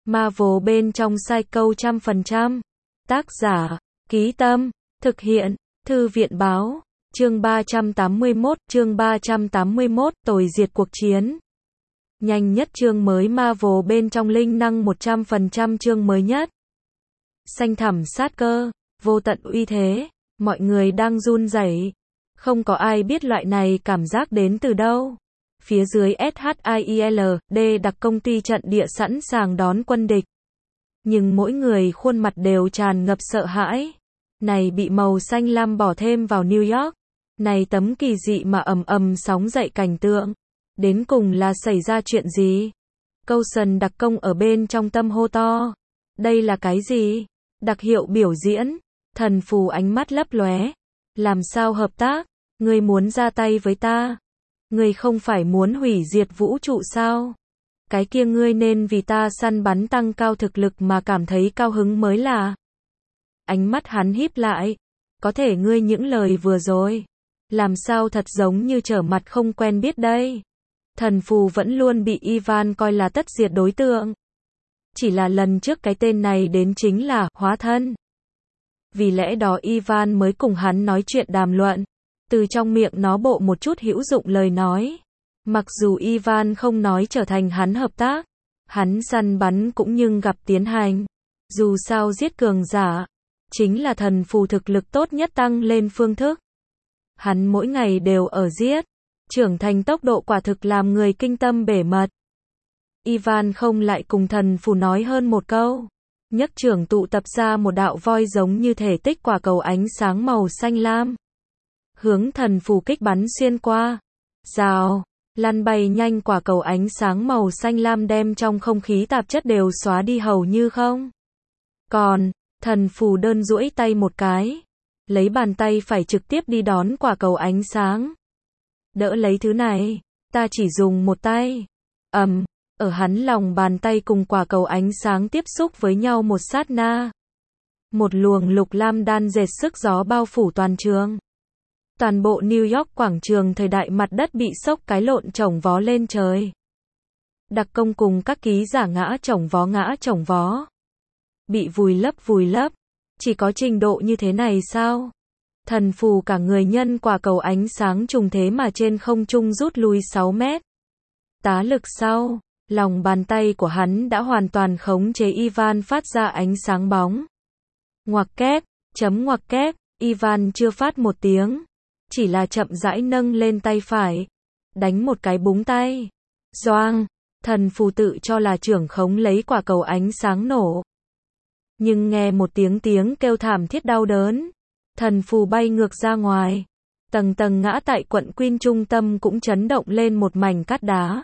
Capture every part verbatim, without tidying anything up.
Marvel bên trong Psycho trăm phần trăm. Tác giả, Ký Tâm, thực hiện, Thư viện Báo, chương ba trăm tám mươi mốt, chương ba trăm tám mươi mốt, tồi diệt cuộc chiến. Nhanh nhất chương mới Marvel bên trong linh năng một trăm phần trăm chương mới nhất. Xanh thẳm sát cơ, vô tận uy thế, mọi người đang run rẩy. Không có ai biết loại này cảm giác đến từ đâu. Phía dưới SHIELD đặc công ty trận địa sẵn sàng đón quân địch. Nhưng mỗi người khuôn mặt đều tràn ngập sợ hãi. Này bị màu xanh lam bỏ thêm vào New York. Này tấm kỳ dị mà ầm ầm sóng dậy cảnh tượng. Đến cùng là xảy ra chuyện gì? Coulson đặc công ở bên trong tâm hô to. Đây là cái gì? Đặc hiệu biểu diễn. Thần phù ánh mắt lấp lóe. Làm sao hợp tác? Ngươi muốn ra tay với ta? Ngươi không phải muốn hủy diệt vũ trụ sao? Cái kia ngươi nên vì ta săn bắn tăng cao thực lực mà cảm thấy cao hứng mới là. Ánh mắt hắn híp lại. Có thể ngươi những lời vừa rồi. Làm sao thật giống như trở mặt không quen biết đây. Thần phù vẫn luôn bị Ivan coi là tất diệt đối tượng. Chỉ là lần trước cái tên này đến chính là hóa thân. Vì lẽ đó Ivan mới cùng hắn nói chuyện đàm luận. Từ trong miệng nó bộ một chút hữu dụng lời nói. Mặc dù Ivan không nói trở thành hắn hợp tác. Hắn săn bắn cũng nhưng gặp tiến hành. Dù sao giết cường giả. Chính là thần phù thực lực tốt nhất tăng lên phương thức. Hắn mỗi ngày đều ở giết. Trưởng thành tốc độ quả thực làm người kinh tâm bể mật. Ivan không lại cùng thần phù nói hơn một câu. Nhấc trưởng tụ tập ra một đạo voi giống như thể tích quả cầu ánh sáng màu xanh lam. Hướng thần phù kích bắn xuyên qua. Rào, lăn bay nhanh quả cầu ánh sáng màu xanh lam đem trong không khí tạp chất đều xóa đi hầu như không. Còn, thần phù đơn duỗi tay một cái. Lấy bàn tay phải trực tiếp đi đón quả cầu ánh sáng. Đỡ lấy thứ này, ta chỉ dùng một tay. Ầm, um, ở hắn lòng bàn tay cùng quả cầu ánh sáng tiếp xúc với nhau một sát na. Một luồng lục lam đan dệt sức gió bao phủ toàn trường. Toàn bộ New York quảng trường thời đại mặt đất bị sốc cái lộn chổng vó lên trời. Đặc công cùng các ký giả ngã chổng vó ngã chổng vó. Bị vùi lấp vùi lấp. Chỉ có trình độ như thế này sao? Thần phù cả người nhân quả cầu ánh sáng trùng thế mà trên không trung rút lui sáu mét. Tá lực sau, lòng bàn tay của hắn đã hoàn toàn khống chế Ivan phát ra ánh sáng bóng. Ngoặc kép, chấm ngoặc kép, Ivan chưa phát một tiếng. Chỉ là chậm rãi nâng lên tay phải. Đánh một cái búng tay. Doang, thần phù tự cho là trưởng khống lấy quả cầu ánh sáng nổ. Nhưng nghe một tiếng tiếng kêu thảm thiết đau đớn. Thần phù bay ngược ra ngoài. Tầng tầng ngã tại quận Queen trung tâm cũng chấn động lên một mảnh cát đá.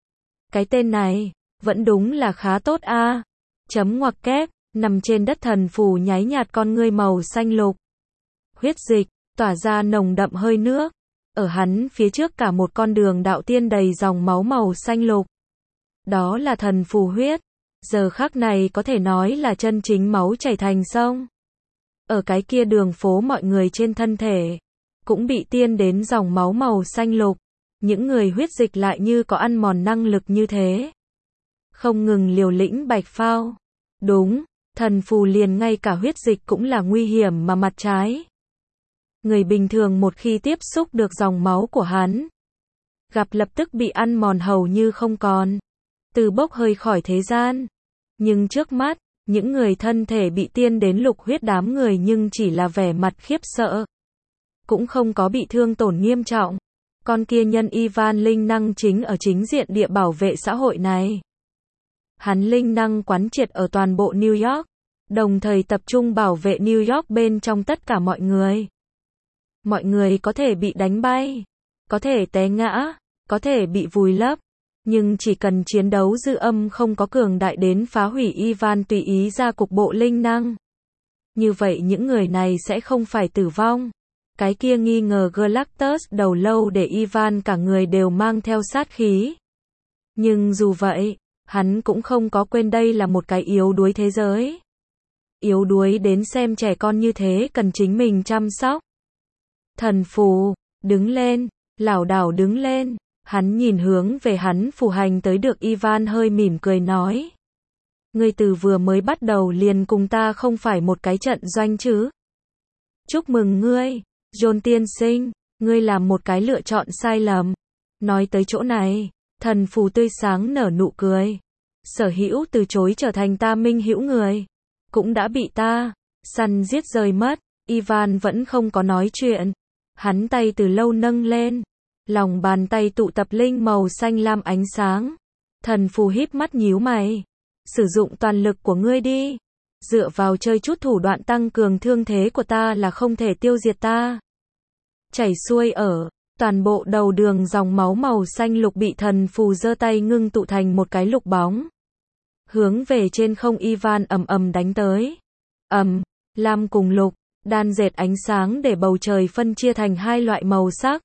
Cái tên này, vẫn đúng là khá tốt a. À. Chấm ngoặc kép, nằm trên đất thần phù nháy nhạt con ngươi màu xanh lục. Huyết dịch, tỏa ra nồng đậm hơi nước. Ở hắn phía trước cả một con đường đạo tiên đầy dòng máu màu xanh lục. Đó là thần phù huyết. Giờ khắc này có thể nói là chân chính máu chảy thành sông. Ở cái kia đường phố mọi người trên thân thể cũng bị tiên đến dòng máu màu xanh lục. Những người huyết dịch lại như có ăn mòn năng lực như thế. Không ngừng liều lĩnh bạch phao. Đúng, thần phù liền ngay cả huyết dịch cũng là nguy hiểm mà mặt trái. Người bình thường một khi tiếp xúc được dòng máu của hắn, gặp lập tức bị ăn mòn hầu như không còn. Từ bốc hơi khỏi thế gian. Nhưng trước mắt, những người thân thể bị tiên đến lục huyết đám người nhưng chỉ là vẻ mặt khiếp sợ. Cũng không có bị thương tổn nghiêm trọng. Con kia nhân Ivan linh năng chính ở chính diện địa bảo vệ xã hội này. Hắn linh năng quán triệt ở toàn bộ New York. Đồng thời tập trung bảo vệ New York bên trong tất cả mọi người. Mọi người có thể bị đánh bay. Có thể té ngã. Có thể bị vùi lấp. Nhưng chỉ cần chiến đấu dư âm không có cường đại đến phá hủy Ivan tùy ý ra cục bộ linh năng. Như vậy những người này sẽ không phải tử vong. Cái kia nghi ngờ Galactus đầu lâu để Ivan cả người đều mang theo sát khí. Nhưng dù vậy, hắn cũng không có quên đây là một cái yếu đuối thế giới. Yếu đuối đến xem trẻ con như thế cần chính mình chăm sóc. Thần phù, đứng lên, lảo đảo đứng lên. Hắn nhìn hướng về hắn phù hành tới được Ivan hơi mỉm cười nói. Ngươi từ vừa mới bắt đầu liền cùng ta không phải một cái trận doanh chứ. Chúc mừng ngươi, John tiên sinh, ngươi làm một cái lựa chọn sai lầm. Nói tới chỗ này, thần phù tươi sáng nở nụ cười. Sở hữu từ chối trở thành ta minh hữu người, cũng đã bị ta săn giết rơi mất. Ivan vẫn không có nói chuyện. Hắn tay từ lâu nâng lên, lòng bàn tay tụ tập linh màu xanh lam ánh sáng. Thần phù híp mắt nhíu mày. Sử dụng toàn lực của ngươi đi. Dựa vào chơi chút thủ đoạn tăng cường thương thế của ta là không thể tiêu diệt ta. Chảy xuôi ở toàn bộ đầu đường dòng máu màu xanh lục bị thần phù giơ tay ngưng tụ thành một cái lục bóng. Hướng về trên không Ivan ầm ầm đánh tới. Ầm, lam cùng lục, đan dệt ánh sáng để bầu trời phân chia thành hai loại màu sắc.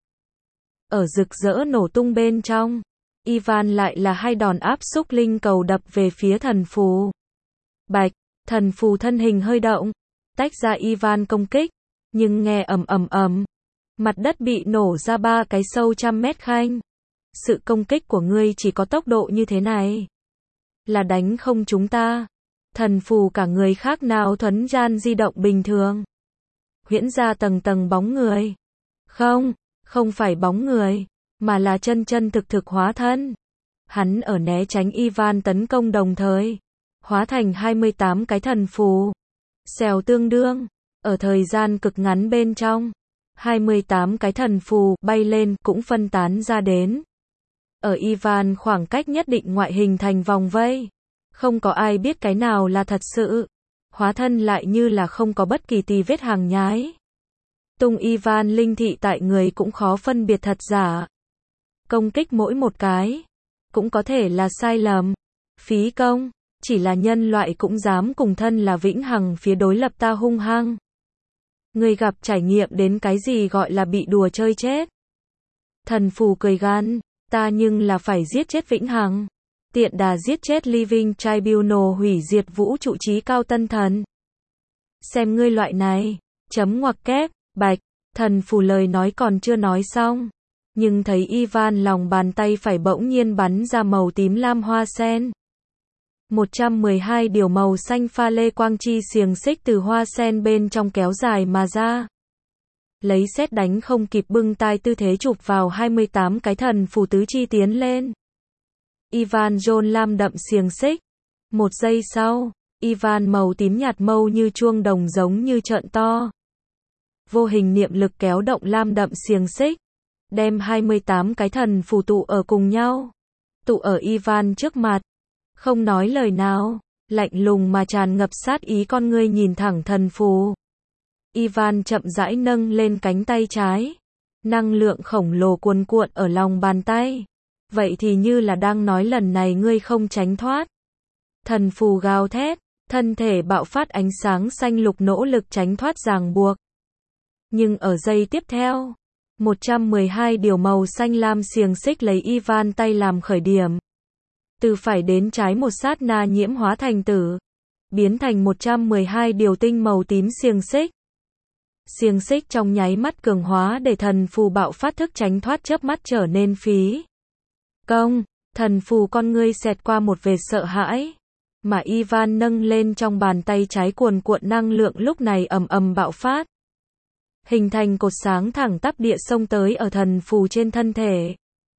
Ở rực rỡ nổ tung bên trong, Ivan lại là hai đòn áp xúc linh cầu đập về phía thần phù. Bạch, thần phù thân hình hơi động, tách ra Ivan công kích, nhưng nghe ầm ầm ầm, mặt đất bị nổ ra ba cái sâu trăm mét khanh. Sự công kích của ngươi chỉ có tốc độ như thế này, là đánh không chúng ta. Thần phù cả người khác nào thuấn gian di động bình thường. Huyễn ra tầng tầng bóng người. Không, không phải bóng người, mà là chân chân thực thực hóa thân. Hắn ở né tránh Ivan tấn công đồng thời, hóa thành hai mươi tám cái thần phù. Xèo tương đương, ở thời gian cực ngắn bên trong, hai mươi tám cái thần phù bay lên cũng phân tán ra đến. Ở Ivan khoảng cách nhất định ngoại hình thành vòng vây. Không có ai biết cái nào là thật sự. Hóa thân lại như là không có bất kỳ tì vết hàng nhái. Tung Ivan linh thị tại người cũng khó phân biệt thật giả. Công kích mỗi một cái, cũng có thể là sai lầm. Phí công, chỉ là nhân loại cũng dám cùng thân là vĩnh hằng phía đối lập ta hung hăng. Người gặp trải nghiệm đến cái gì gọi là bị đùa chơi chết. Thần phù cười gan, ta nhưng là phải giết chết vĩnh hằng. Tiện đà giết chết Living Tribunal hủy diệt vũ trụ trí cao tân thần. Xem ngươi loại này, chấm ngoặc kép, bạch, thần phù lời nói còn chưa nói xong. Nhưng thấy Ivan lòng bàn tay phải bỗng nhiên bắn ra màu tím lam hoa sen. một trăm mười hai điều màu xanh pha lê quang chi xiềng xích từ hoa sen bên trong kéo dài mà ra. Lấy sét đánh không kịp bưng tai tư thế chụp vào hai mươi tám cái thần phù tứ chi tiến lên. Ivan John lam đậm xiềng xích. Một giây sau, Ivan màu tím nhạt mâu như chuông đồng giống như trợn to. Vô hình niệm lực kéo động lam đậm xiềng xích, đem hai mươi tám cái thần phù tụ ở cùng nhau. Tụ ở Ivan trước mặt. Không nói lời nào, lạnh lùng mà tràn ngập sát ý con ngươi nhìn thẳng thần phù. Ivan chậm rãi nâng lên cánh tay trái. Năng lượng khổng lồ cuồn cuộn ở lòng bàn tay. Vậy thì như là đang nói lần này ngươi không tránh thoát. Thần phù gào thét, thân thể bạo phát ánh sáng xanh lục nỗ lực tránh thoát ràng buộc. Nhưng ở giây tiếp theo, một trăm mười hai điều màu xanh lam xiềng xích lấy Ivan tay làm khởi điểm. Từ phải đến trái một sát na nhiễm hóa thành tử, biến thành một trăm mười hai điều tinh màu tím xiềng xích. Xiềng xích trong nháy mắt cường hóa để thần phù bạo phát thức tránh thoát chớp mắt trở nên phí. Công, thần phù con ngươi xẹt qua một vệt sợ hãi, mà Ivan nâng lên trong bàn tay trái cuồn cuộn năng lượng lúc này ầm ầm bạo phát. Hình thành cột sáng thẳng tắp địa xông tới ở thần phù trên thân thể.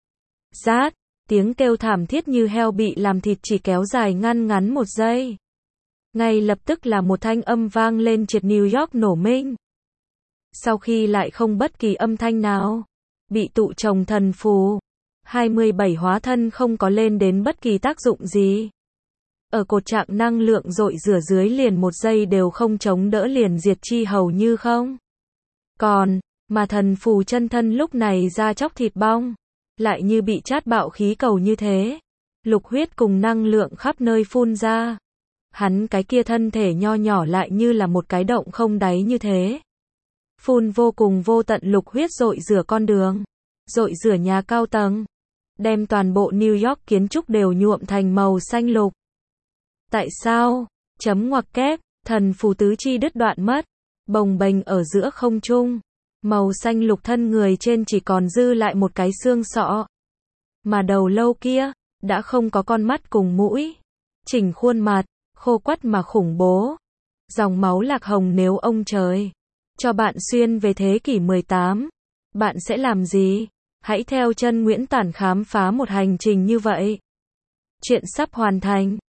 Rát, tiếng kêu thảm thiết như heo bị làm thịt chỉ kéo dài ngăn ngắn một giây. Ngay lập tức là một thanh âm vang lên triệt New York nổ minh. Sau khi lại không bất kỳ âm thanh nào, bị tụ chồng thần phù. hai mươi bảy hóa thân không có lên đến bất kỳ tác dụng gì. Ở cột trạng năng lượng dội rửa dưới liền một giây đều không chống đỡ liền diệt chi hầu như không. Còn, mà thần phù chân thân lúc này da chóc thịt bong, lại như bị chát bạo khí cầu như thế. Lục huyết cùng năng lượng khắp nơi phun ra. Hắn cái kia thân thể nho nhỏ lại như là một cái động không đáy như thế. Phun vô cùng vô tận lục huyết dội rửa con đường, dội rửa nhà cao tầng. Đem toàn bộ New York kiến trúc đều nhuộm thành màu xanh lục. Tại sao? Chấm ngoặc kép, thần phù tứ chi đứt đoạn mất, bồng bềnh ở giữa không trung. Màu xanh lục thân người trên chỉ còn dư lại một cái xương sọ. Mà đầu lâu kia, đã không có con mắt cùng mũi. Chỉnh khuôn mặt, khô quắt mà khủng bố. Dòng máu lạc hồng nếu ông trời cho bạn xuyên về thế kỷ mười tám, bạn sẽ làm gì? Hãy theo chân Nguyễn Tản khám phá một hành trình như vậy. Chuyện sắp hoàn thành.